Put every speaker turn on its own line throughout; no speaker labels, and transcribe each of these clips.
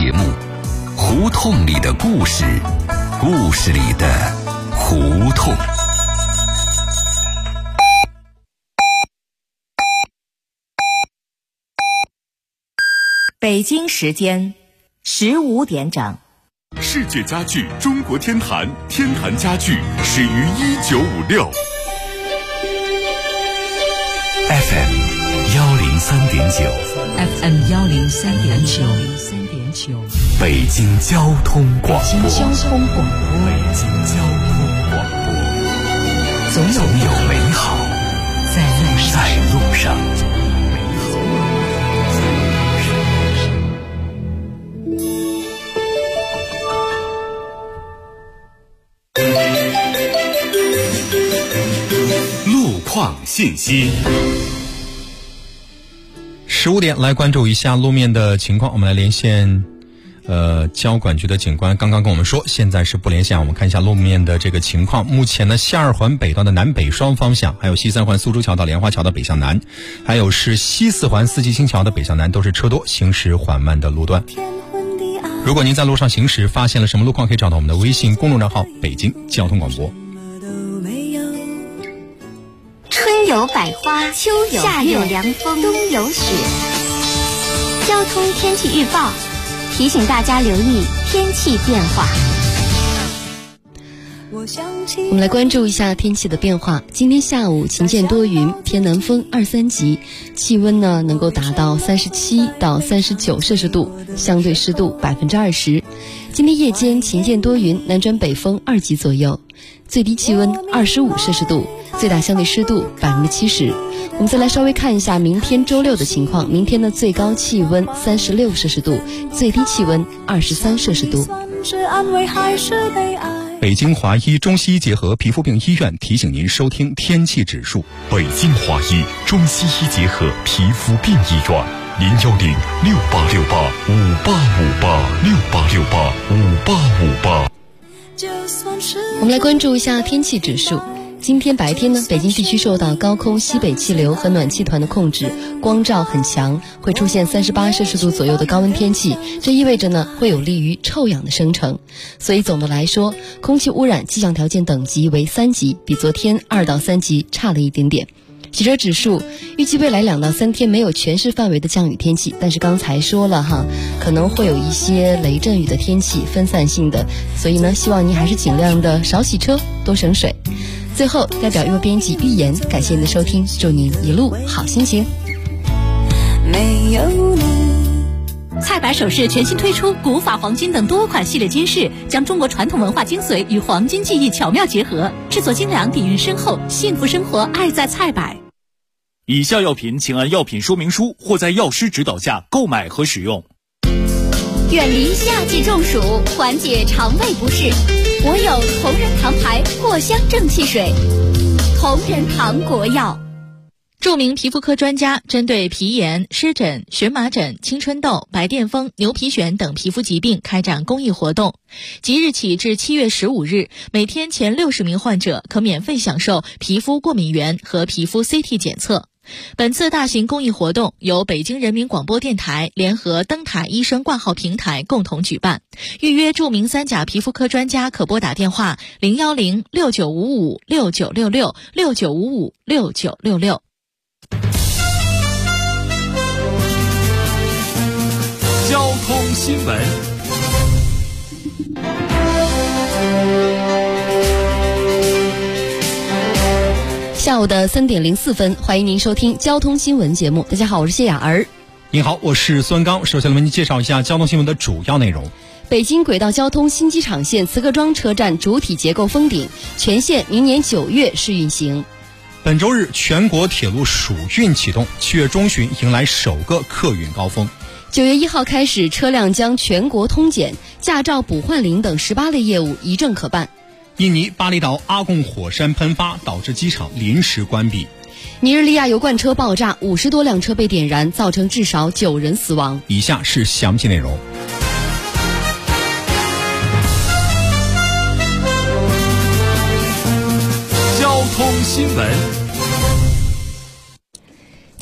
节目，胡同里的故事，故事里的胡同。
北京时间15点整。
世界家具中国天坛，天坛家具始于1956。
FM 103.9
FM 103.9，
北京交通广播。
北京交通广播，总有美好在路上。
路况信息。
15点来关注一下路面的情况，我们来连线交管局的警官刚刚跟我们说，现在是不连线。我们看一下路面的这个情况。目前呢，西二环北段的南北双方向，还有西三环苏州桥到莲花桥的北向南，还有是西四环四季青桥的北向南，都是车多行驶缓慢的路段。如果您在路上行驶发现了什么路况，可以找到我们的微信公众账号北京交通广播。
春有百花，秋有夏有凉风，冬有雪。交通天气预报提醒大家留意天气变化。
我们来关注一下天气的变化。今天下午晴间多云，偏南风2-3级，气温呢能够达到37到39摄氏度，相对湿度20%。今天夜间晴间多云，南转北风2级左右，最低气温25摄氏度，最大相对湿度70%。我们再来稍微看一下明天周六的情况。明天的最高气温36摄氏度，最低气温23摄氏度。
北京华医中西医结合皮肤病医院提醒您收听天气指数。
北京华医中西医结合皮肤病医院，010-6868-5858，6868-5858。
我们来关注一下天气指数。今天白天呢，北京地区受到高空西北气流和暖气团的控制，光照很强，会出现38摄氏度左右的高温天气，这意味着呢会有利于臭氧的生成。所以总的来说，空气污染气象条件等级为3级，比昨天2到3级差了一点点。洗车指数预计未来2到3天没有全市范围的降雨天气，但是刚才说了哈，可能会有一些雷阵雨的天气，分散性的，所以呢希望您还是尽量的少洗车，多省水。最后代表阅编辑预言，感谢您的收听，祝您一路好心情。
没有你。菜百首饰全新推出古法黄金等多款系列金饰，将中国传统文化精髓与黄金技艺巧妙结合，制作精良，底蕴深厚，幸福生活爱在菜百。
以下药品请按药品说明书或在药师指导下购买和使用。
远离夏季中暑，缓解肠胃不适，我有同仁堂牌藿香正气水。同仁堂国药。
著名皮肤科专家针对皮炎、湿疹、荨麻疹、青春痘、白癜风、牛皮癣等皮肤疾病开展公益活动。即日起至7月15日，每天前60名患者可免费享受皮肤过敏原和皮肤 CT 检测。本次大型公益活动由北京人民广播电台联合灯塔医生挂号平台共同举办。预约著名3甲皮肤科专家可拨打电话010-6955-6966
交通新闻。
下午的3点04分，欢迎您收听交通新闻节目。大家好，我是谢雅儿。
您好，我是孙刚。首先来为您介绍一下交通新闻的主要内容。
北京轨道交通新机场线磁刻庄车站主体结构封顶，全线明年9月试运行。
本周日全国铁路暑运启动，7月中旬迎来首个客运高峰。
9月1号开始，车辆将全国通检，驾照补换领等18类业务一证可办。
印尼巴厘岛阿贡火山喷发导致机场临时关闭。
尼日利亚油罐车爆炸，50多辆车被点燃，造成至少9人死亡。
以下是详细内容。
交通新闻。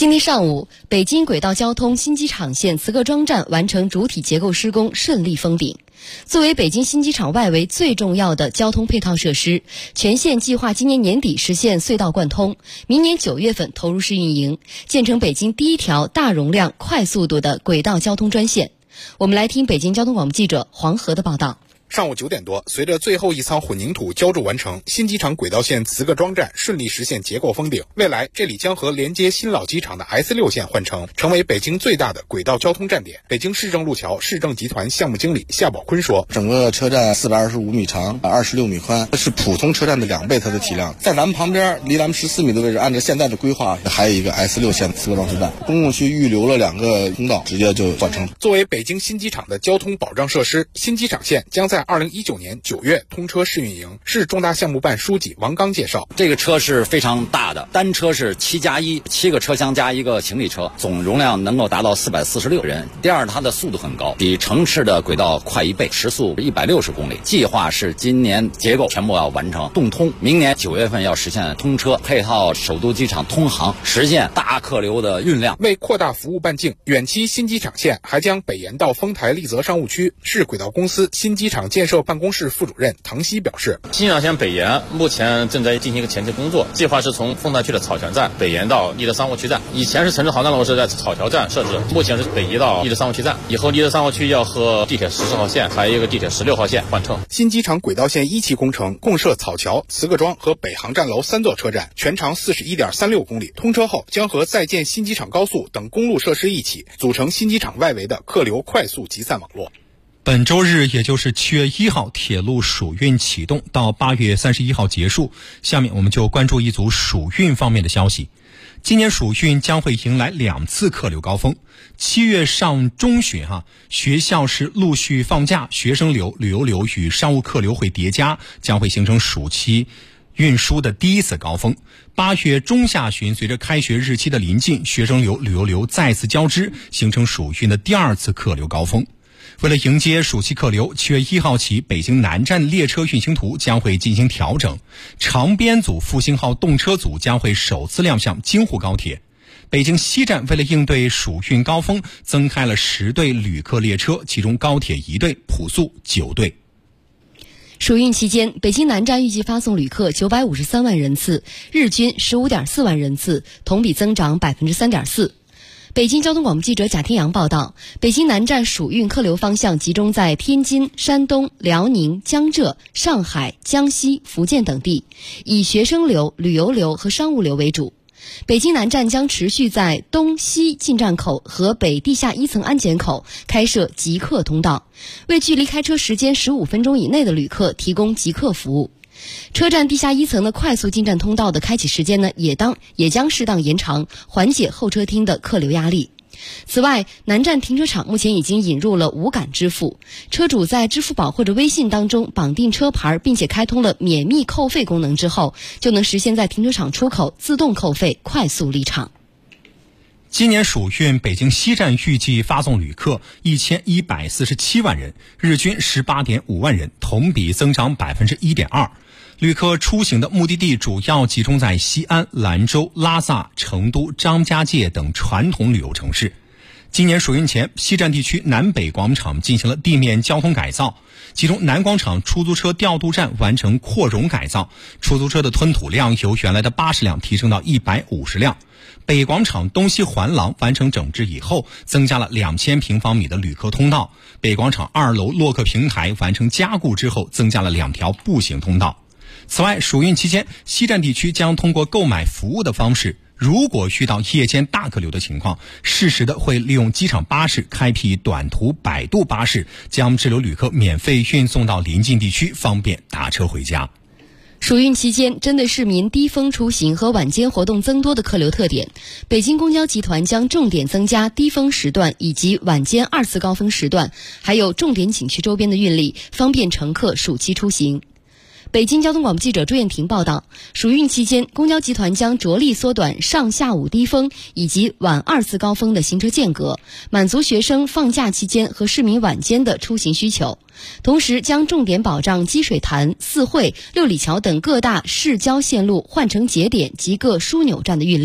今天上午，北京轨道交通新机场线磁各庄站完成主体结构施工，顺利封顶。作为北京新机场外围最重要的交通配套设施，全线计划今年年底实现隧道贯通，明年9月份投入试运营，建成北京第一条大容量、快速度的轨道交通专线。我们来听北京交通广播记者黄河的报道。
上午9点多，随着最后一仓混凝土浇筑完成，新机场轨道线磁各庄站顺利实现结构封顶。未来这里将和连接新老机场的 S6 线换乘，成为北京最大的轨道交通站点。北京市政路桥市政集团项目经理夏宝坤说：“
整个车站425米长，26米宽，是普通车站的2倍它的体量。在咱们旁边，离咱们14米的位置，按照现在的规划，还有一个 S6 线磁各庄车站，公共区预留了2个通道，直接就换乘。
作为北京新机场的交通保障设施，新机场线将在2019年9月通车试运营。市重大项目办书记王刚介绍，
这个车是非常大的，单车是7+1，7个车厢加1个行李车，总容量能够达到446人。第二，它的速度很高，比城市的轨道快1倍，时速160公里。计划是今年结构全部要完成动通，明年9月份要实现通车，配套首都机场通航，实现大客流的运量。
为扩大服务半径，远期新机场线还将北延到丰台丽泽商务区。市轨道公司新机场建设办公室副主任唐希表示，
新机场线北延目前正在进行一个前期工作，计划是从丰台区的草桥站北延到丽泽商务区站。以前是城市航站楼是在草桥站设置，目前是北移到丽泽商务区站。以后丽泽商务区要和地铁14号线还有一个地铁16号线换乘。
新机场轨道线1期工程共设草桥、磁各庄和北航站楼3座车站，全长41.36公里。通车后将和在建新机场高速等公路设施一起，组成新机场外围的客流快速集散网络。
本周日，也就是7月1号，铁路暑运启动，到8月31号结束。下面我们就关注一组暑运方面的消息。今年暑运将会迎来2次客流高峰。7月上中旬学校是陆续放假，学生流、旅游流与商务客流会叠加，将会形成暑期运输的第一次高峰。8月中下旬，随着开学日期的临近，学生流、旅游流再次交织，形成暑运的第2次客流高峰。为了迎接暑期客流，7月1号起，北京南站列车运行图将会进行调整，长编组复兴号动车组将会首次亮相京沪高铁。北京西站为了应对暑运高峰，增开了10对旅客列车，其中高铁1对，普速9对。
暑运期间，北京南站预计发送旅客953万人次，日均15.4万人次，同比增长3.4%。北京交通广播记者贾天阳报道，北京南站暑运客流方向集中在天津、山东、辽宁、江浙、上海、江西、福建等地，以学生流、旅游流和商务流为主。北京南站将持续在东西进站口和北地下1层安检口开设即客通道，为距离开车时间15分钟以内的旅客提供即客服务。车站地下1层的快速进站通道的开启时间呢，也将适当延长，缓解候车厅的客流压力。此外，南站停车场目前已经引入了无感支付，车主在支付宝或者微信当中绑定车牌，并且开通了免密扣费功能之后，就能实现在停车场出口自动扣费，快速离场。
今年暑运，北京西站预计发送旅客1147万人，日均18.5万人，同比增长1.2%。旅客出行的目的地主要集中在西安、兰州、拉萨、成都、张家界等传统旅游城市。今年暑运前，西站地区南北广场进行了地面交通改造，其中南广场出租车调度站完成扩容改造，出租车的吞吐量由原来的80辆提升到150辆。北广场东西环廊完成整治以后，增加了2000平方米的旅客通道。北广场2楼洛克平台完成加固之后，增加了2条步行通道。此外，暑运期间，西站地区将通过购买服务的方式，如果遇到夜间大客流的情况，适时的会利用机场巴士开辟短途摆渡巴士，将滞留旅客免费运送到临近地区，方便打车回家。
暑运期间，针对市民低峰出行和晚间活动增多的客流特点，北京公交集团将重点增加低峰时段以及晚间2次高峰时段，还有重点景区周边的运力，方便乘客暑期出行。北京交通广播记者朱艳婷报道，暑运期间，公交集团将着力缩短上下午低峰以及晚2次高峰的行车间隔，满足学生放假期间和市民晚间的出行需求。同时，将重点保障积水潭、四惠、六里桥等各大市郊线路换乘节点及各枢纽站的运力。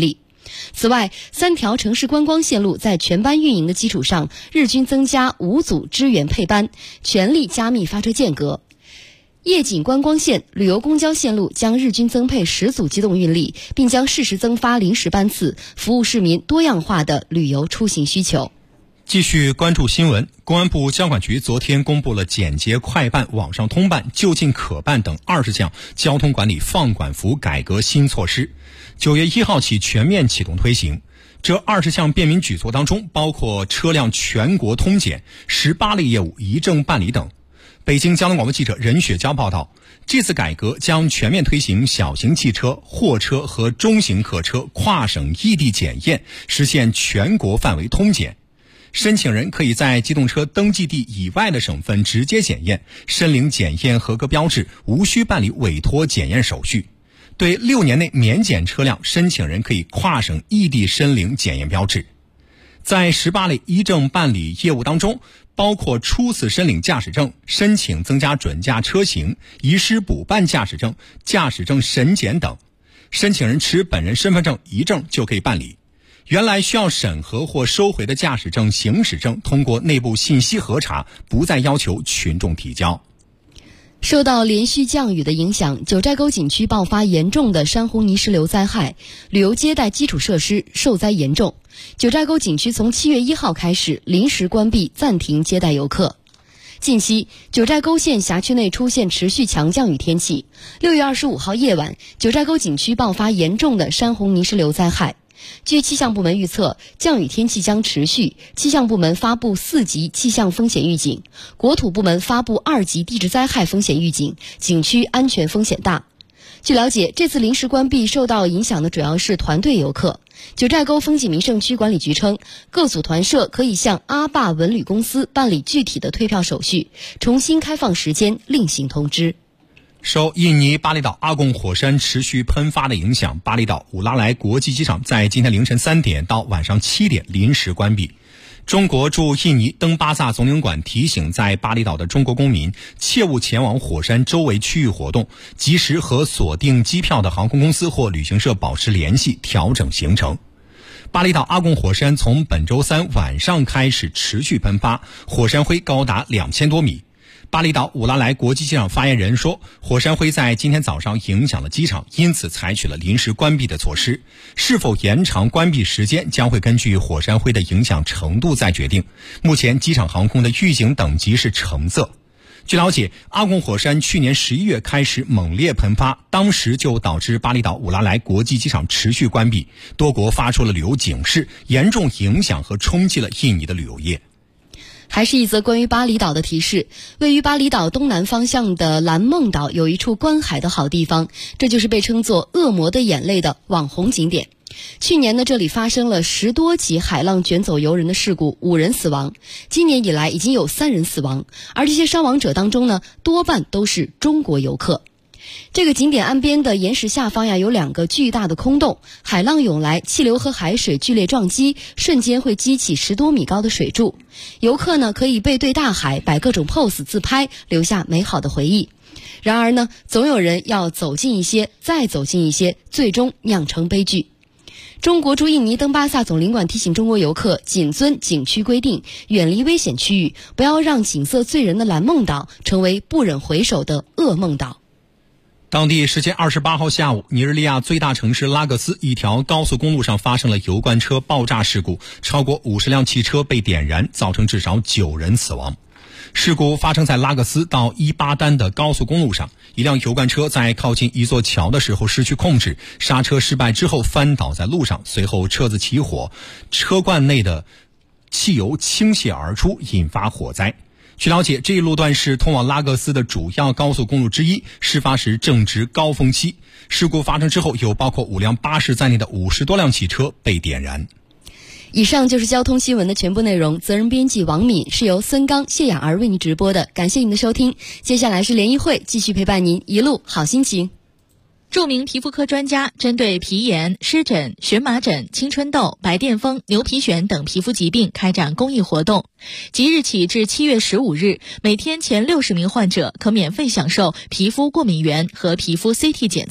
此外，3条城市观光线路在全班运营的基础上，日均增加5组支援配班，全力加密发车间隔。夜景观光线、旅游公交线路将日均增配10组机动运力，并将适时增发临时班次，服务市民多样化的旅游出行需求。
继续关注新闻，公安部交管局昨天公布了简洁快办、网上通办、就近可办等20项交通管理放管服改革新措施，9月1号起全面启动推行。这20项便民举措当中，包括车辆全国通检、18类业务一证办理等。北京交通广播记者任雪娇报道，这次改革将全面推行小型汽车、货车和中型客车跨省异地检验，实现全国范围通检。申请人可以在机动车登记地以外的省份直接检验，申领检验合格标志，无需办理委托检验手续。对6年内免检车辆，申请人可以跨省异地申领检验标志。在18类一证办理业务当中，包括初次申领驾驶证、申请增加准驾车型、遗失补办驾驶证、驾驶证审检等。申请人持本人身份证一证就可以办理。原来需要审核或收回的驾驶证、行驶证，通过内部信息核查，不再要求群众提交。
受到连续降雨的影响，九寨沟景区爆发严重的山洪泥石流灾害，旅游接待基础设施受灾严重。九寨沟景区从7月1号开始临时关闭暂停接待游客。近期，九寨沟县辖区内出现持续强降雨天气。6月25号夜晚，九寨沟景区爆发严重的山洪泥石流灾害。据气象部门预测，降雨天气将持续，气象部门发布4级气象风险预警，国土部门发布2级地质灾害风险预警，景区安全风险大。据了解，这次临时关闭受到影响的主要是团队游客。九寨沟风景名胜区管理局称，各组团社可以向阿坝文旅公司办理具体的退票手续，重新开放时间另行通知。
受印尼巴厘岛阿贡火山持续喷发的影响，巴厘岛武拉莱国际机场在今天凌晨3点到晚上7点临时关闭。中国驻印尼登巴萨总领馆提醒在巴厘岛的中国公民切勿前往火山周围区域活动，及时和锁定机票的航空公司或旅行社保持联系，调整行程。巴厘岛阿贡火山从本周3晚上开始持续喷发，火山灰高达2000多米。巴厘岛武拉莱国际机场发言人说，火山灰在今天早上影响了机场，因此采取了临时关闭的措施。是否延长关闭时间将会根据火山灰的影响程度再决定。目前机场航空的预警等级是橙色。据了解，阿贡火山去年11月开始猛烈喷发，当时就导致巴厘岛武拉莱国际机场持续关闭，多国发出了旅游警示，严重影响和冲击了印尼的旅游业。
还是一则关于巴厘岛的提示，位于巴厘岛东南方向的蓝梦岛有一处观海的好地方，这就是被称作恶魔的眼泪的网红景点。去年呢，这里发生了10多起海浪卷走游人的事故，5人死亡。今年以来已经有3人死亡，而这些伤亡者当中呢，多半都是中国游客。这个景点岸边的岩石下方呀，有2个巨大的空洞，海浪涌来，气流和海水剧烈撞击，瞬间会激起10多米高的水柱。游客呢，可以背对大海，摆各种 pose 自拍，留下美好的回忆。然而呢，总有人要走近一些，再走近一些，最终酿成悲剧。中国驻印尼登巴萨总领馆提醒中国游客谨遵景区规定，远离危险区域，不要让景色醉人的蓝梦岛成为不忍回首的噩梦岛。
当地时间28号下午，尼日利亚最大城市拉各斯一条高速公路上发生了油罐车爆炸事故，超过50辆汽车被点燃，造成至少9人死亡。事故发生在拉各斯到伊巴丹的高速公路上，一辆油罐车在靠近一座桥的时候失去控制，刹车失败之后翻倒在路上，随后车子起火，车罐内的汽油倾泻而出，引发火灾。据了解，这一路段是通往拉各斯的主要高速公路之一，事发时正值高峰期。事故发生之后，有包括5辆巴士在内的50多辆汽车被点燃。
以上就是交通新闻的全部内容，责任编辑王敏，是由孙刚、谢雅儿为您直播的。感谢您的收听，接下来是联谊会，继续陪伴您一路好心情。
著名皮肤科专家针对皮炎、湿疹、荨麻疹、青春痘、白癜风、牛皮癣等皮肤疾病开展公益活动。即日起至7月15日，每天前60名患者可免费享受皮肤过敏原和皮肤 CT 检测。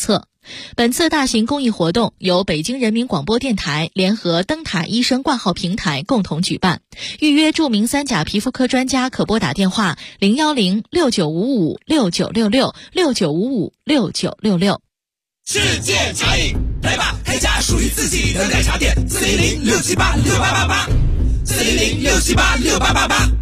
本次大型公益活动由北京人民广播电台联合灯塔医生挂号平台共同举办。预约著名三甲皮肤科专家可拨打电话010-6955-6966，6955-6966。
世界茶饮，来吧，开家属于自己的奶茶店，400-678-6888，400-678-6888。